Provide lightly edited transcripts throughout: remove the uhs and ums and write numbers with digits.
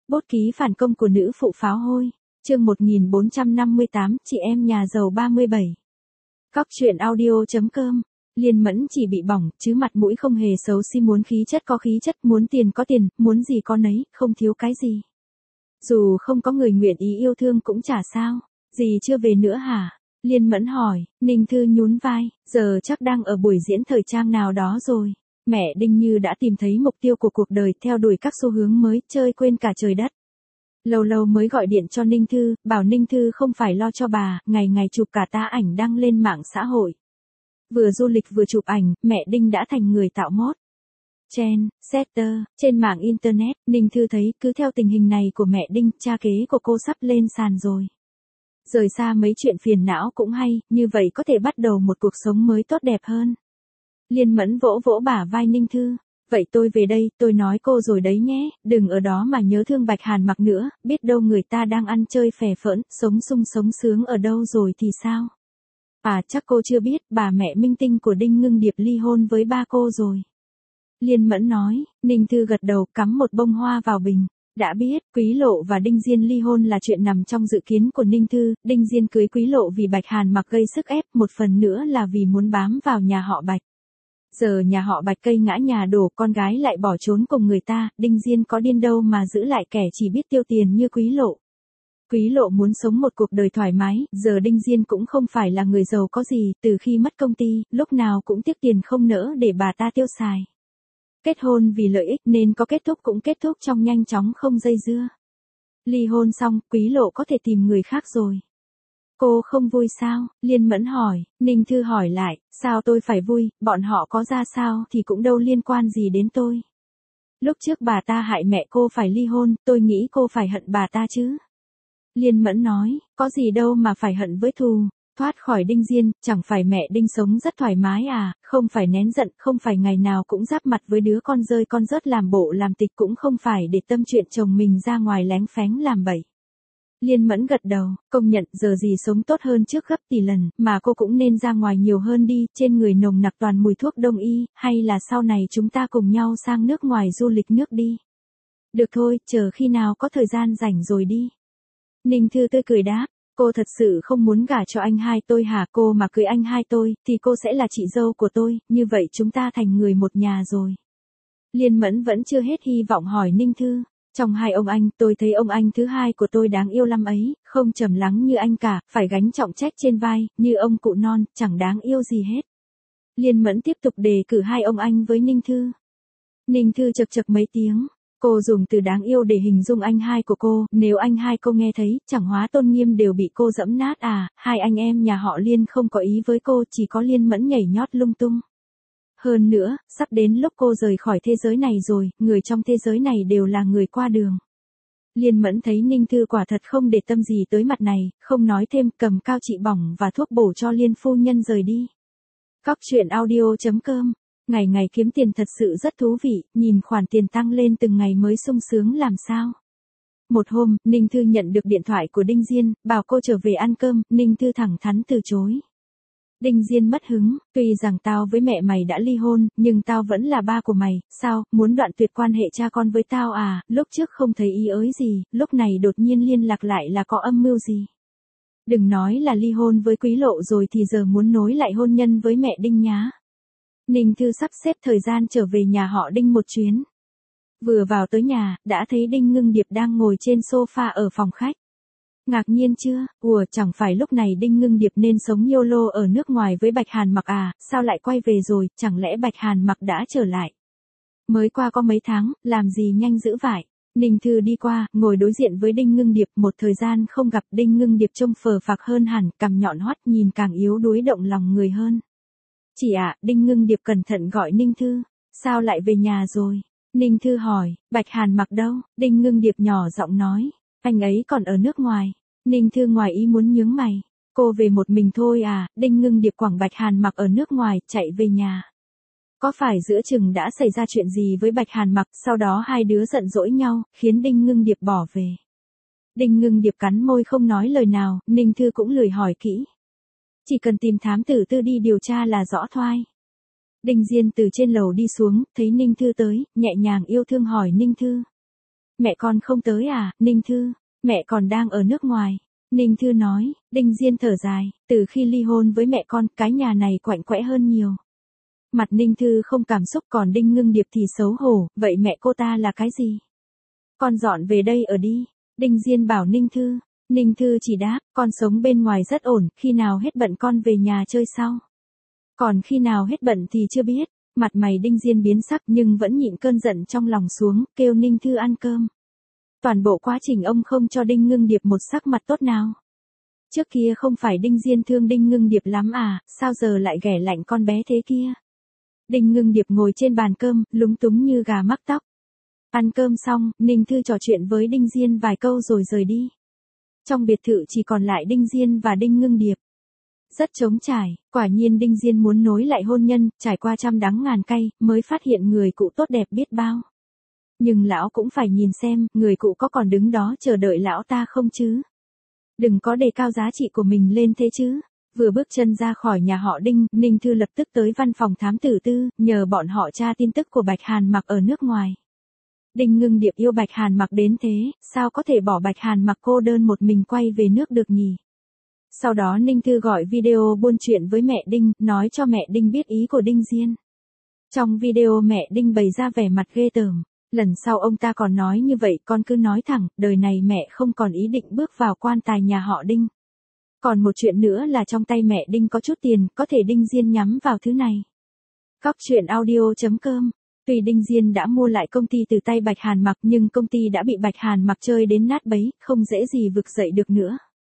Bút ký phản công của nữ phụ pháo hôi. Chương 1458, chị em nhà giàu 37. Cóc truyện audio.com. Liên Mẫn chỉ bị bỏng, chứ mặt mũi không hề xấu xí, muốn khí chất có khí chất, muốn tiền có tiền, muốn gì có nấy, không thiếu cái gì. Dù không có người nguyện ý yêu thương cũng chả sao. Dì chưa về nữa hả? Liên Mẫn hỏi. Ninh Thư nhún vai, giờ chắc đang ở buổi diễn thời trang nào đó rồi. Mẹ Đinh như đã tìm thấy mục tiêu của cuộc đời, theo đuổi các xu hướng mới, chơi quên cả trời đất. Lâu lâu mới gọi điện cho Ninh Thư, bảo Ninh Thư không phải lo cho bà, ngày ngày chụp cả tá ảnh đăng lên mạng xã hội. Vừa du lịch vừa chụp ảnh, mẹ Đinh đã thành người tạo mốt. Setter, trên mạng Internet, Ninh Thư thấy cứ theo tình hình này của mẹ Đinh, cha kế của cô sắp lên sàn rồi. Rời xa mấy chuyện phiền não cũng hay, như vậy có thể bắt đầu một cuộc sống mới tốt đẹp hơn. Liên Mẫn vỗ vỗ bả vai Ninh Thư. Vậy tôi về đây, tôi nói cô rồi đấy nhé, đừng ở đó mà nhớ thương Bạch Hàn Mặc nữa, biết đâu người ta đang ăn chơi phè phỡn, sống sung sống sướng ở đâu rồi thì sao? À chắc cô chưa biết, bà mẹ minh tinh của Đinh Ngưng Điệp ly hôn với ba cô rồi. Liên Mẫn nói. Ninh Thư gật đầu, cắm một bông hoa vào bình. Đã biết, Quý Lộ và Đinh Diên ly hôn là chuyện nằm trong dự kiến của Ninh Thư, Đinh Diên cưới Quý Lộ vì Bạch Hàn Mặc gây sức ép, một phần nữa là vì muốn bám vào nhà họ Bạch. Giờ nhà họ Bạch cây ngã nhà đổ, con gái lại bỏ trốn cùng người ta, Đinh Diên có điên đâu mà giữ lại kẻ chỉ biết tiêu tiền như Quý Lộ. Quý Lộ muốn sống một cuộc đời thoải mái, giờ Đinh Diên cũng không phải là người giàu có gì, từ khi mất công ty, lúc nào cũng tiếc tiền không nỡ để bà ta tiêu xài. Kết hôn vì lợi ích nên có kết thúc cũng kết thúc trong nhanh chóng, không dây dưa. Ly hôn xong, Quý Lộ có thể tìm người khác rồi. Cô không vui sao? Liên Mẫn hỏi. Ninh Thư hỏi lại, sao tôi phải vui, bọn họ có ra sao thì cũng đâu liên quan gì đến tôi. Lúc trước bà ta hại mẹ cô phải ly hôn, tôi nghĩ cô phải hận bà ta chứ. Liên Mẫn nói, có gì đâu mà phải hận với thù. Thoát khỏi Đinh Diên, chẳng phải mẹ Đinh sống rất thoải mái à, không phải nén giận, không phải ngày nào cũng giáp mặt với đứa con rơi con rớt làm bộ làm tịch, cũng không phải để tâm chuyện chồng mình ra ngoài lén phén làm bậy. Liên Mẫn gật đầu, công nhận giờ gì sống tốt hơn trước gấp tỷ lần, mà cô cũng nên ra ngoài nhiều hơn đi, trên người nồng nặc toàn mùi thuốc đông y, hay là sau này chúng ta cùng nhau sang nước ngoài du lịch nước đi. Được thôi, chờ khi nào có thời gian rảnh rồi đi. Ninh Thư tươi cười đáp, cô thật sự không muốn gả cho anh hai tôi hả? Cô mà cưới anh hai tôi, thì cô sẽ là chị dâu của tôi, như vậy chúng ta thành người một nhà rồi. Liên Mẫn vẫn chưa hết hy vọng hỏi Ninh Thư. Trong hai ông anh, tôi thấy ông anh thứ hai của tôi đáng yêu lắm ấy, không trầm lắng như anh cả, phải gánh trọng trách trên vai, như ông cụ non, chẳng đáng yêu gì hết. Liên Mẫn tiếp tục đề cử hai ông anh với Ninh Thư. Ninh Thư chật chật mấy tiếng, cô dùng từ đáng yêu để hình dung anh hai của cô, nếu anh hai cô nghe thấy, chẳng hóa tôn nghiêm đều bị cô dẫm nát à, hai anh em nhà họ Liên không có ý với cô, chỉ có Liên Mẫn nhảy nhót lung tung. Hơn nữa, sắp đến lúc cô rời khỏi thế giới này rồi, người trong thế giới này đều là người qua đường. Liên Mẫn thấy Ninh Thư quả thật không để tâm gì tới mặt này, không nói thêm, cầm cao trị bỏng và thuốc bổ cho Liên phu nhân rời đi. Cóc truyện audio.com. Ngày ngày kiếm tiền thật sự rất thú vị, nhìn khoản tiền tăng lên từng ngày mới sung sướng làm sao. Một hôm, Ninh Thư nhận được điện thoại của Đinh Diên, bảo cô trở về ăn cơm, Ninh Thư thẳng thắn từ chối. Đinh Diên mất hứng, tuy rằng tao với mẹ mày đã ly hôn, nhưng tao vẫn là ba của mày, sao, muốn đoạn tuyệt quan hệ cha con với tao à, lúc trước không thấy ý ới gì, lúc này đột nhiên liên lạc lại là có âm mưu gì. Đừng nói là ly hôn với Quý Lộ rồi thì giờ muốn nối lại hôn nhân với mẹ Đinh nhá. Ninh Thư sắp xếp thời gian trở về nhà họ Đinh một chuyến. Vừa vào tới nhà, đã thấy Đinh Ngưng Điệp đang ngồi trên sofa ở phòng khách. Ngạc nhiên chưa? Chẳng phải lúc này Đinh Ngưng Điệp nên sống YOLO ở nước ngoài với Bạch Hàn Mặc à, sao lại quay về rồi, chẳng lẽ Bạch Hàn Mặc đã trở lại? Mới qua có mấy tháng, làm gì nhanh dữ vậy? Ninh Thư đi qua, ngồi đối diện với Đinh Ngưng Điệp, một thời gian không gặp, Đinh Ngưng Điệp trông phờ phạc hơn hẳn, cằm nhọn hoắt, nhìn càng yếu đuối động lòng người hơn. Chị ạ, Đinh Ngưng Điệp cẩn thận gọi Ninh Thư, sao lại về nhà rồi? Ninh Thư hỏi, Bạch Hàn Mặc đâu? Đinh Ngưng Điệp nhỏ giọng nói, anh ấy còn ở nước ngoài. Ninh Thư ngoài ý muốn nhướng mày, cô về một mình thôi à? Đinh Ngưng Điệp quẳng Bạch Hàn Mặc ở nước ngoài, chạy về nhà. Có phải giữa chừng đã xảy ra chuyện gì với Bạch Hàn Mặc, sau đó hai đứa giận dỗi nhau, khiến Đinh Ngưng Điệp bỏ về. Đinh Ngưng Điệp cắn môi không nói lời nào, Ninh Thư cũng lười hỏi kỹ. Chỉ cần tìm thám tử Tư đi điều tra là rõ thoai. Đinh Diên từ trên lầu đi xuống, thấy Ninh Thư tới, nhẹ nhàng yêu thương hỏi Ninh Thư. Mẹ con không tới à, Ninh Thư, mẹ còn đang ở nước ngoài. Ninh Thư nói, Đinh Diên thở dài, từ khi ly hôn với mẹ con, cái nhà này quạnh quẽ hơn nhiều. Mặt Ninh Thư không cảm xúc, còn Đinh Ngưng Điệp thì xấu hổ, vậy mẹ cô ta là cái gì? Con dọn về đây ở đi, Đinh Diên bảo Ninh Thư. Ninh Thư chỉ đáp, con sống bên ngoài rất ổn, khi nào hết bận con về nhà chơi sau. Còn khi nào hết bận thì chưa biết. Mặt mày Đinh Diên biến sắc nhưng vẫn nhịn cơn giận trong lòng xuống, kêu Ninh Thư ăn cơm. Toàn bộ quá trình ông không cho Đinh Ngưng Điệp một sắc mặt tốt nào. Trước kia không phải Đinh Diên thương Đinh Ngưng Điệp lắm à, sao giờ lại ghẻ lạnh con bé thế kia. Đinh Ngưng Điệp ngồi trên bàn cơm, lúng túng như gà mắc tóc. Ăn cơm xong, Ninh Thư trò chuyện với Đinh Diên vài câu rồi rời đi. Trong biệt thự chỉ còn lại Đinh Diên và Đinh Ngưng Điệp. Rất trống trải, quả nhiên Đinh Diên muốn nối lại hôn nhân, trải qua trăm đắng ngàn cay, mới phát hiện người cụ tốt đẹp biết bao. Nhưng lão cũng phải nhìn xem, người cụ có còn đứng đó chờ đợi lão ta không chứ. Đừng có đề cao giá trị của mình lên thế chứ. Vừa bước chân ra khỏi nhà họ Đinh, Ninh Thư lập tức tới văn phòng thám tử tư, nhờ bọn họ tra tin tức của Bạch Hàn Mặc ở nước ngoài. Đinh Ngưng Điệp yêu Bạch Hàn Mặc đến thế, sao có thể bỏ Bạch Hàn Mặc cô đơn một mình quay về nước được nhỉ? Sau đó Ninh Thư gọi video buôn chuyện với mẹ Đinh, nói cho mẹ Đinh biết ý của Đinh Diên. Trong video mẹ Đinh bày ra vẻ mặt ghê tởm. Lần sau ông ta còn nói như vậy, con cứ nói thẳng, đời này mẹ không còn ý định bước vào quan tài nhà họ Đinh. Còn một chuyện nữa là trong tay mẹ Đinh có chút tiền, có thể Đinh Diên nhắm vào thứ này. Cóc truyện audio.com. Tuy Đinh Diên đã mua lại công ty từ tay Bạch Hàn Mặc nhưng công ty đã bị Bạch Hàn Mặc chơi đến nát bấy, không dễ gì vực dậy được nữa.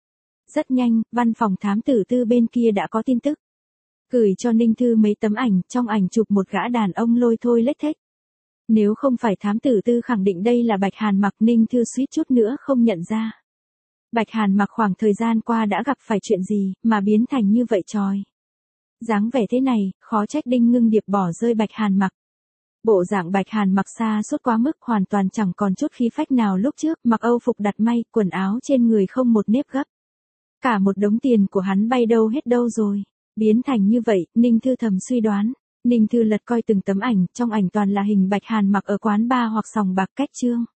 Rất nhanh, văn phòng thám tử tư bên kia đã có tin tức. Gửi cho Ninh Thư mấy tấm ảnh, trong ảnh chụp một gã đàn ông lôi thôi lếch thếch. Nếu không phải thám tử tư khẳng định đây là Bạch Hàn Mặc, Ninh Thư suýt chút nữa không nhận ra. Bạch Hàn Mặc khoảng thời gian qua đã gặp phải chuyện gì mà biến thành như vậy trời. Dáng vẻ thế này, khó trách Đinh Ngưng Điệp bỏ rơi Bạch Hàn Mặc. Bộ dạng Bạch Hàn Mặc xa suốt quá mức, hoàn toàn chẳng còn chút khí phách nào lúc trước, mặc âu phục đặt may, quần áo trên người không một nếp gấp. Cả một đống tiền của hắn bay đâu hết đâu rồi. Biến thành như vậy, Ninh Thư thầm suy đoán. Ninh Thư lật coi từng tấm ảnh, trong ảnh toàn là hình Bạch Hàn Mặc ở quán bar hoặc sòng bạc cách trương.